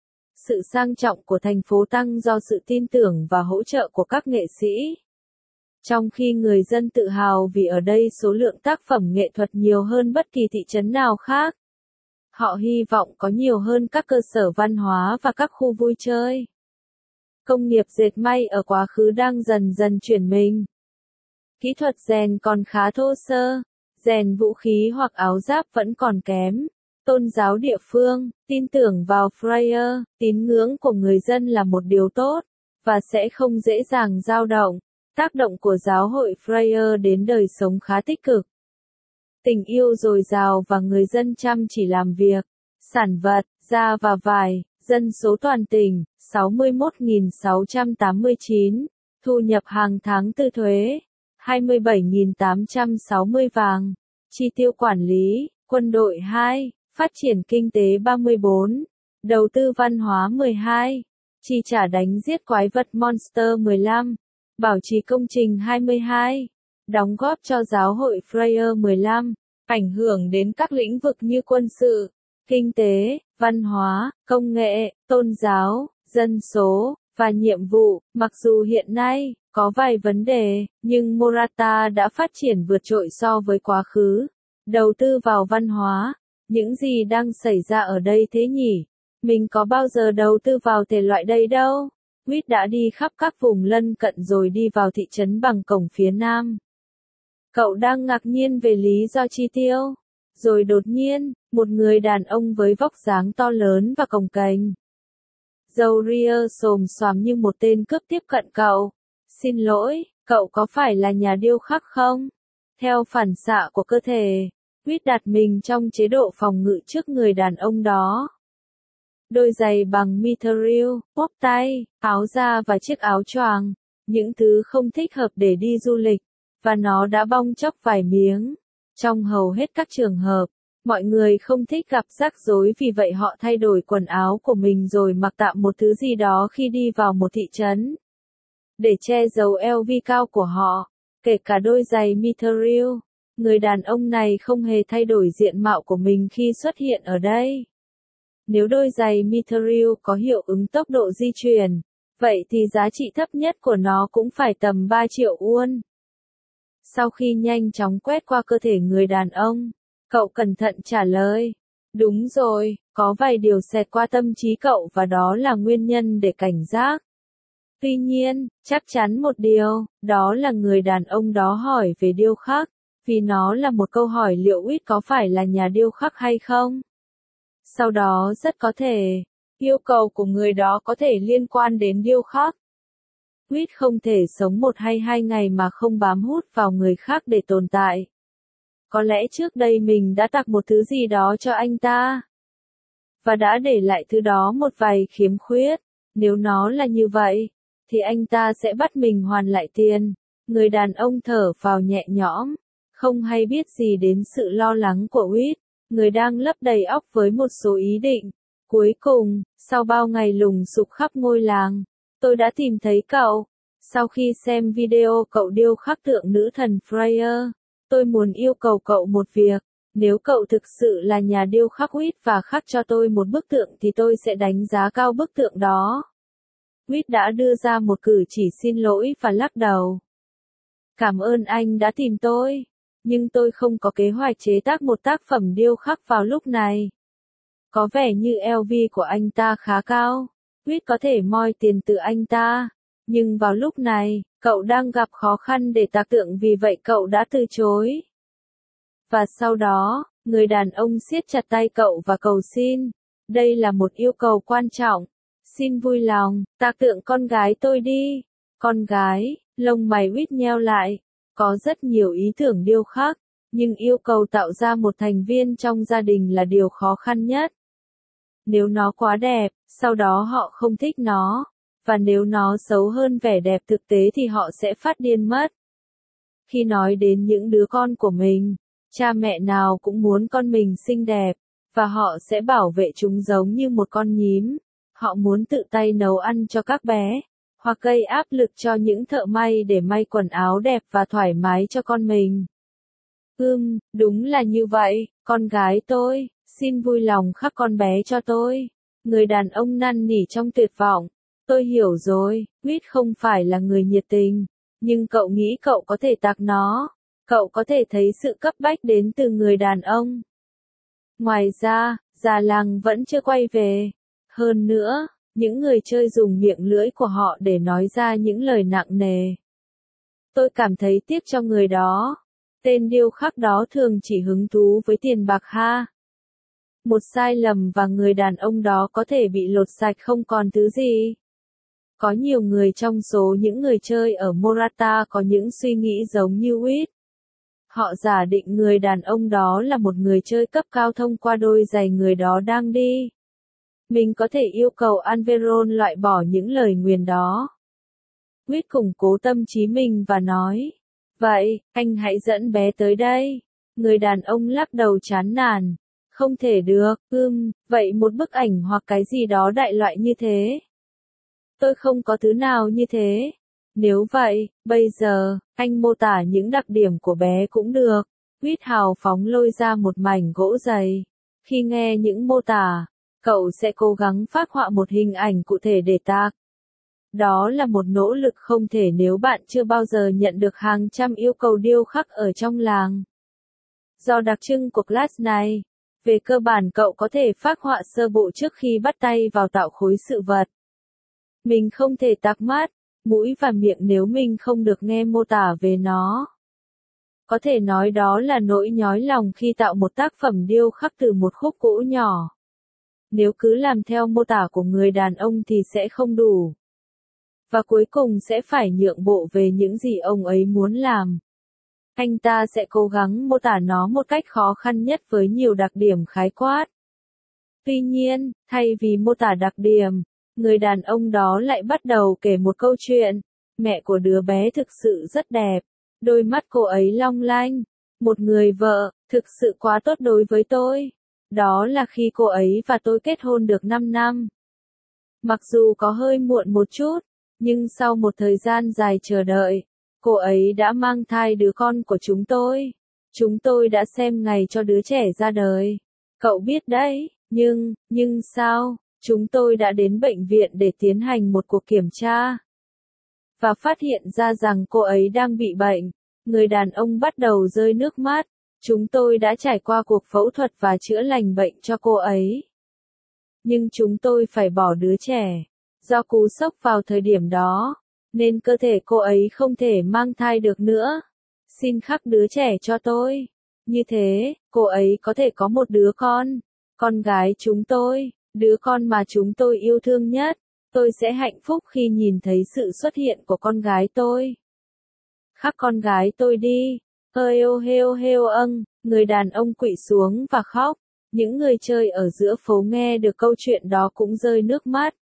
Sự sang trọng của thành phố tăng do sự tin tưởng và hỗ trợ của các nghệ sĩ. Trong khi người dân tự hào vì ở đây số lượng tác phẩm nghệ thuật nhiều hơn bất kỳ thị trấn nào khác. Họ hy vọng có nhiều hơn các cơ sở văn hóa và các khu vui chơi. Công nghiệp dệt may ở quá khứ đang dần dần chuyển mình. Kỹ thuật rèn còn khá thô sơ, rèn vũ khí hoặc áo giáp vẫn còn kém. Tôn giáo địa phương, tin tưởng vào Fryer, tín ngưỡng của người dân là một điều tốt, và sẽ không dễ dàng dao động. Tác động của giáo hội Fryer đến đời sống khá tích cực. Tình yêu dồi dào và người dân chăm chỉ làm việc. Sản vật, da và vải, dân số toàn tỉnh, sáu mươi mốt nghìn sáu trăm tám mươi chín. Thu nhập hàng tháng từ thuế, hai mươi bảy nghìn tám trăm sáu mươi vàng. Chi tiêu quản lý, quân đội hai. Phát triển kinh tế ba mươi bốn. Đầu tư văn hóa mười hai. Chi trả đánh giết quái vật Monster mười lăm. Bảo trì công trình hai mươi hai. Đóng góp cho giáo hội Fryer mười lăm. Ảnh hưởng đến các lĩnh vực như quân sự, kinh tế, văn hóa, công nghệ, tôn giáo, dân số, và nhiệm vụ. Mặc dù hiện nay, có vài vấn đề, nhưng Morata đã phát triển vượt trội so với quá khứ. Đầu tư vào văn hóa. Những gì đang xảy ra ở đây thế nhỉ? Mình có bao giờ đầu tư vào thể loại đây đâu? Quýt đã đi khắp các vùng lân cận rồi đi vào thị trấn bằng cổng phía nam. Cậu đang ngạc nhiên về lý do chi tiêu. Rồi đột nhiên, một người đàn ông với vóc dáng to lớn và cồng kềnh. Râu ria xồm xoàm như một tên cướp tiếp cận cậu. Xin lỗi, cậu có phải là nhà điêu khắc không? Theo phản xạ của cơ thể, Quýt đặt mình trong chế độ phòng ngự trước người đàn ông đó. Đôi giày bằng mithril, bóp tay, áo da và chiếc áo choàng, những thứ không thích hợp để đi du lịch, và nó đã bong chóc vài miếng. Trong hầu hết các trường hợp, mọi người không thích gặp rắc rối vì vậy họ thay đổi quần áo của mình rồi mặc tạm một thứ gì đó khi đi vào một thị trấn. Để che giấu eo vi cao của họ, kể cả đôi giày mithril. Người đàn ông này không hề thay đổi diện mạo của mình khi xuất hiện ở đây. Nếu đôi giày mithril có hiệu ứng tốc độ di chuyển, vậy thì giá trị thấp nhất của nó cũng phải tầm ba triệu won. Sau khi nhanh chóng quét qua cơ thể người đàn ông, cậu cẩn thận trả lời. Đúng rồi, có vài điều xẹt qua tâm trí cậu và đó là nguyên nhân để cảnh giác. Tuy nhiên, chắc chắn một điều, đó là người đàn ông đó hỏi về điêu khắc. Vì nó là một câu hỏi liệu Quýt có phải là nhà điêu khắc hay không? Sau đó rất có thể, yêu cầu của người đó có thể liên quan đến điêu khắc. Quýt không thể sống một hay hai ngày mà không bám hút vào người khác để tồn tại. Có lẽ trước đây mình đã tặng một thứ gì đó cho anh ta. Và đã để lại thứ đó một vài khiếm khuyết. Nếu nó là như vậy, thì anh ta sẽ bắt mình hoàn lại tiền. Người đàn ông thở phào nhẹ nhõm. Không hay biết gì đến sự lo lắng của Quýt, người đang lấp đầy óc với một số ý định. Cuối cùng, sau bao ngày lùng sục khắp ngôi làng, tôi đã tìm thấy cậu. Sau khi xem video cậu điêu khắc tượng nữ thần Fryer, tôi muốn yêu cầu cậu một việc. Nếu cậu thực sự là nhà điêu khắc Quýt và khắc cho tôi một bức tượng thì tôi sẽ đánh giá cao bức tượng đó. Quýt đã đưa ra một cử chỉ xin lỗi và lắc đầu. Cảm ơn anh đã tìm tôi. Nhưng tôi không có kế hoạch chế tác một tác phẩm điêu khắc vào lúc này. Có vẻ như lờ vê của anh ta khá cao. Quýt có thể moi tiền từ anh ta. Nhưng vào lúc này, cậu đang gặp khó khăn để tạc tượng vì vậy cậu đã từ chối. Và sau đó, người đàn ông siết chặt tay cậu và cầu xin. Đây là một yêu cầu quan trọng. Xin vui lòng, tạc tượng con gái tôi đi. Con gái, lông mày Quýt nheo lại. Có rất nhiều ý tưởng điêu khắc, nhưng yêu cầu tạo ra một thành viên trong gia đình là điều khó khăn nhất. Nếu nó quá đẹp, sau đó họ không thích nó, và nếu nó xấu hơn vẻ đẹp thực tế thì họ sẽ phát điên mất. Khi nói đến những đứa con của mình, cha mẹ nào cũng muốn con mình xinh đẹp, và họ sẽ bảo vệ chúng giống như một con nhím. Họ muốn tự tay nấu ăn cho các bé. Hoặc gây áp lực cho những thợ may để may quần áo đẹp và thoải mái cho con mình. Ừm, đúng là như vậy, con gái tôi, xin vui lòng khắc con bé cho tôi. Người đàn ông năn nỉ trong tuyệt vọng. Tôi hiểu rồi, Quýt không phải là người nhiệt tình, Nhưng cậu nghĩ cậu có thể tạc nó. Cậu có thể thấy sự cấp bách đến từ người đàn ông. Ngoài ra, già làng vẫn chưa quay về. Hơn nữa, những người chơi dùng miệng lưỡi của họ để nói ra những lời nặng nề. Tôi cảm thấy tiếc cho người đó. Tên điêu khắc đó thường chỉ hứng thú với tiền bạc ha. Một sai lầm và người đàn ông đó có thể bị lột sạch không còn thứ gì. Có nhiều người trong số những người chơi ở Morata có những suy nghĩ giống như Witt. Họ giả định người đàn ông đó là một người chơi cấp cao thông qua đôi giày người đó đang đi. Mình có thể yêu cầu Alveron loại bỏ những lời nguyền đó. Witt củng cố tâm trí mình và nói. Vậy, anh hãy dẫn bé tới đây. Người đàn ông lắc đầu chán nản. Không thể được, ưm, vậy một bức ảnh hoặc cái gì đó đại loại như thế. Tôi không có thứ nào như thế. Nếu vậy, bây giờ, anh mô tả những đặc điểm của bé cũng được. Witt hào phóng lôi ra một mảnh gỗ dày. Khi nghe những mô tả, cậu sẽ cố gắng phác họa một hình ảnh cụ thể để tạc. Đó là một nỗ lực không thể nếu bạn chưa bao giờ nhận được hàng trăm yêu cầu điêu khắc ở trong làng. Do đặc trưng của class này, về cơ bản cậu có thể phác họa sơ bộ trước khi bắt tay vào tạo khối sự vật. Mình không thể tạc mắt, mũi và miệng nếu mình không được nghe mô tả về nó. Có thể nói đó là nỗi nhói lòng khi tạo một tác phẩm điêu khắc từ một khúc gỗ nhỏ. Nếu cứ làm theo mô tả của người đàn ông thì sẽ không đủ. Và cuối cùng sẽ phải nhượng bộ về những gì ông ấy muốn làm. Anh ta sẽ cố gắng mô tả nó một cách khó khăn nhất với nhiều đặc điểm khái quát. Tuy nhiên, thay vì mô tả đặc điểm, người đàn ông đó lại bắt đầu kể một câu chuyện. Mẹ của đứa bé thực sự rất đẹp. Đôi mắt cô ấy long lanh. Một người vợ, thực sự quá tốt đối với tôi. Đó là khi cô ấy và tôi kết hôn được năm năm. Mặc dù có hơi muộn một chút, nhưng sau một thời gian dài chờ đợi, cô ấy đã mang thai đứa con của chúng tôi. Chúng tôi đã xem ngày cho đứa trẻ ra đời. Cậu biết đấy, nhưng, nhưng sao, chúng tôi đã đến bệnh viện để tiến hành một cuộc kiểm tra. Và phát hiện ra rằng cô ấy đang bị bệnh. Người đàn ông bắt đầu rơi nước mắt. Chúng tôi đã trải qua cuộc phẫu thuật và chữa lành bệnh cho cô ấy. Nhưng chúng tôi phải bỏ đứa trẻ. Do cú sốc vào thời điểm đó, nên cơ thể cô ấy không thể mang thai được nữa. Xin khắc đứa trẻ cho tôi. Như thế, cô ấy có thể có một đứa con. Con gái chúng tôi, đứa con mà chúng tôi yêu thương nhất. Tôi sẽ hạnh phúc khi nhìn thấy sự xuất hiện của con gái tôi. Khắc con gái tôi đi. Hêu hêu hêu âng, người đàn ông quỵ xuống và khóc. Những người chơi ở giữa phố nghe được câu chuyện đó cũng rơi nước mắt.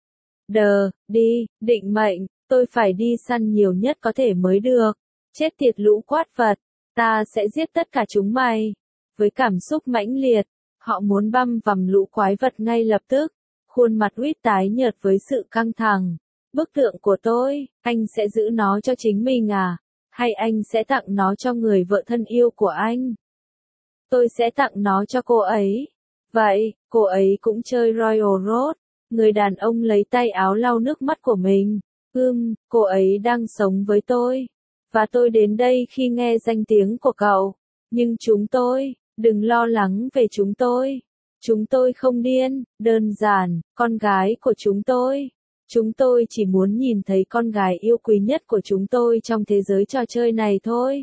Đờ, đi, định mệnh, tôi phải đi săn nhiều nhất có thể mới được. Chết tiệt lũ quát vật, ta sẽ giết tất cả chúng mày. Với cảm xúc mãnh liệt, họ muốn băm vằm lũ quái vật ngay lập tức. Khuôn mặt Witt tái nhợt với sự căng thẳng. Bức tượng của tôi, anh sẽ giữ nó cho chính mình à? Hay anh sẽ tặng nó cho người vợ thân yêu của anh? Tôi sẽ tặng nó cho cô ấy. Vậy, cô ấy cũng chơi Royal Road. Người đàn ông lấy tay áo lau nước mắt của mình. Ừm, cô ấy đang sống với tôi. Và tôi đến đây khi nghe danh tiếng của cậu. Nhưng chúng tôi, đừng lo lắng về chúng tôi. Chúng tôi không điên, đơn giản, con gái của chúng tôi. Chúng tôi chỉ muốn nhìn thấy con gái yêu quý nhất của chúng tôi trong thế giới trò chơi này thôi.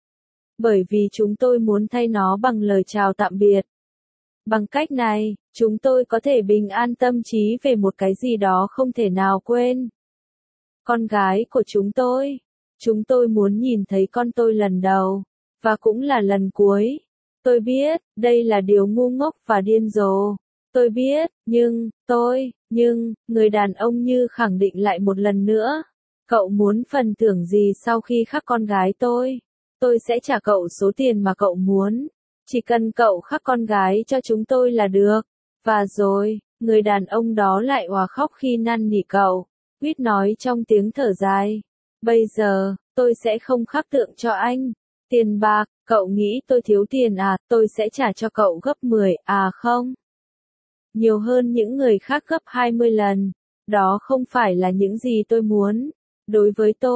Bởi vì chúng tôi muốn thay nó bằng lời chào tạm biệt. Bằng cách này, chúng tôi có thể bình an tâm trí về một cái gì đó không thể nào quên. Con gái của chúng tôi. Chúng tôi muốn nhìn thấy con tôi lần đầu. Và cũng là lần cuối. Tôi biết, đây là điều ngu ngốc và điên rồ. Tôi biết, nhưng, tôi, nhưng, người đàn ông như khẳng định lại một lần nữa. Cậu muốn phần thưởng gì sau khi khắc con gái tôi? Tôi sẽ trả cậu số tiền mà cậu muốn. Chỉ cần cậu khắc con gái cho chúng tôi là được. Và rồi, người đàn ông đó lại òa khóc khi năn nỉ cậu. Witt nói trong tiếng thở dài. Bây giờ, tôi sẽ không khắc tượng cho anh. Tiền bạc, cậu nghĩ tôi thiếu tiền à, tôi sẽ trả cho cậu gấp mười, à không? Nhiều hơn những người khác gấp hai mươi lần. Đó không phải là những gì tôi muốn. Đối với tôi,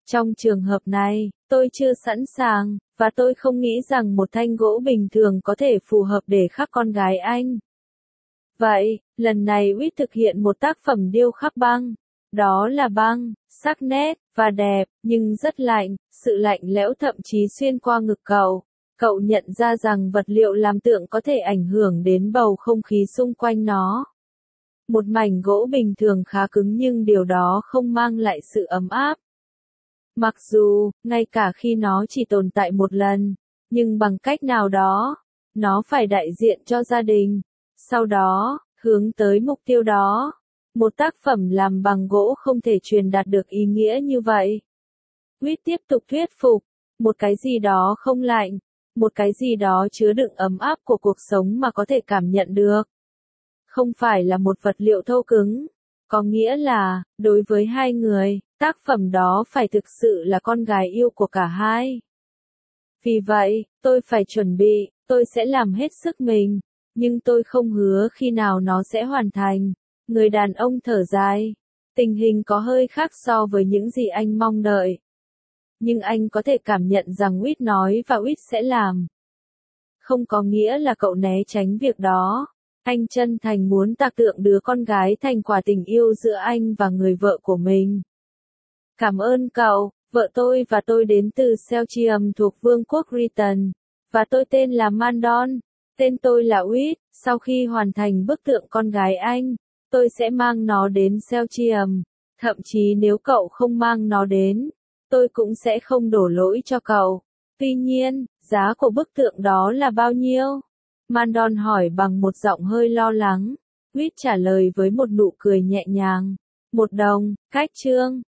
Trong trường hợp này, tôi chưa sẵn sàng, và tôi không nghĩ rằng một thanh gỗ bình thường có thể phù hợp để khắc con gái anh. Vậy, lần này Whit thực hiện một tác phẩm điêu khắc băng. Đó là băng, sắc nét, và đẹp, nhưng rất lạnh, sự lạnh lẽo thậm chí xuyên qua ngực cậu. Cậu nhận ra rằng vật liệu làm tượng có thể ảnh hưởng đến bầu không khí xung quanh nó. Một mảnh gỗ bình thường khá cứng nhưng điều đó không mang lại sự ấm áp. Mặc dù, ngay cả khi nó chỉ tồn tại một lần, nhưng bằng cách nào đó, nó phải đại diện cho gia đình. Sau đó, hướng tới mục tiêu đó. Một tác phẩm làm bằng gỗ không thể truyền đạt được ý nghĩa như vậy. Whit tiếp tục thuyết phục, một cái gì đó không lạnh, một cái gì đó chứa đựng ấm áp của cuộc sống mà có thể cảm nhận được. Không phải là một vật liệu thô cứng, có nghĩa là, đối với hai người, tác phẩm đó phải thực sự là con gái yêu của cả hai. Vì vậy, tôi phải chuẩn bị, tôi sẽ làm hết sức mình, nhưng tôi không hứa khi nào nó sẽ hoàn thành. Người đàn ông thở dài. Tình hình có hơi khác so với những gì anh mong đợi. Nhưng anh có thể cảm nhận rằng Whit nói và Whit sẽ làm. Không có nghĩa là cậu né tránh việc đó. Anh chân thành muốn tạc tượng đứa con gái thành quả tình yêu giữa anh và người vợ của mình. Cảm ơn cậu, vợ tôi và tôi đến từ Selchium thuộc Vương quốc Riton. Và tôi tên là Mandon. Tên tôi là Whit. Sau khi hoàn thành bức tượng con gái anh, tôi sẽ mang nó đến Selchium. Thậm chí nếu cậu không mang nó đến, tôi cũng sẽ không đổ lỗi cho cậu. Tuy nhiên, giá của bức tượng đó là bao nhiêu? Mandon hỏi bằng một giọng hơi lo lắng. Whit trả lời với một nụ cười nhẹ nhàng. Một đồng, cách chương.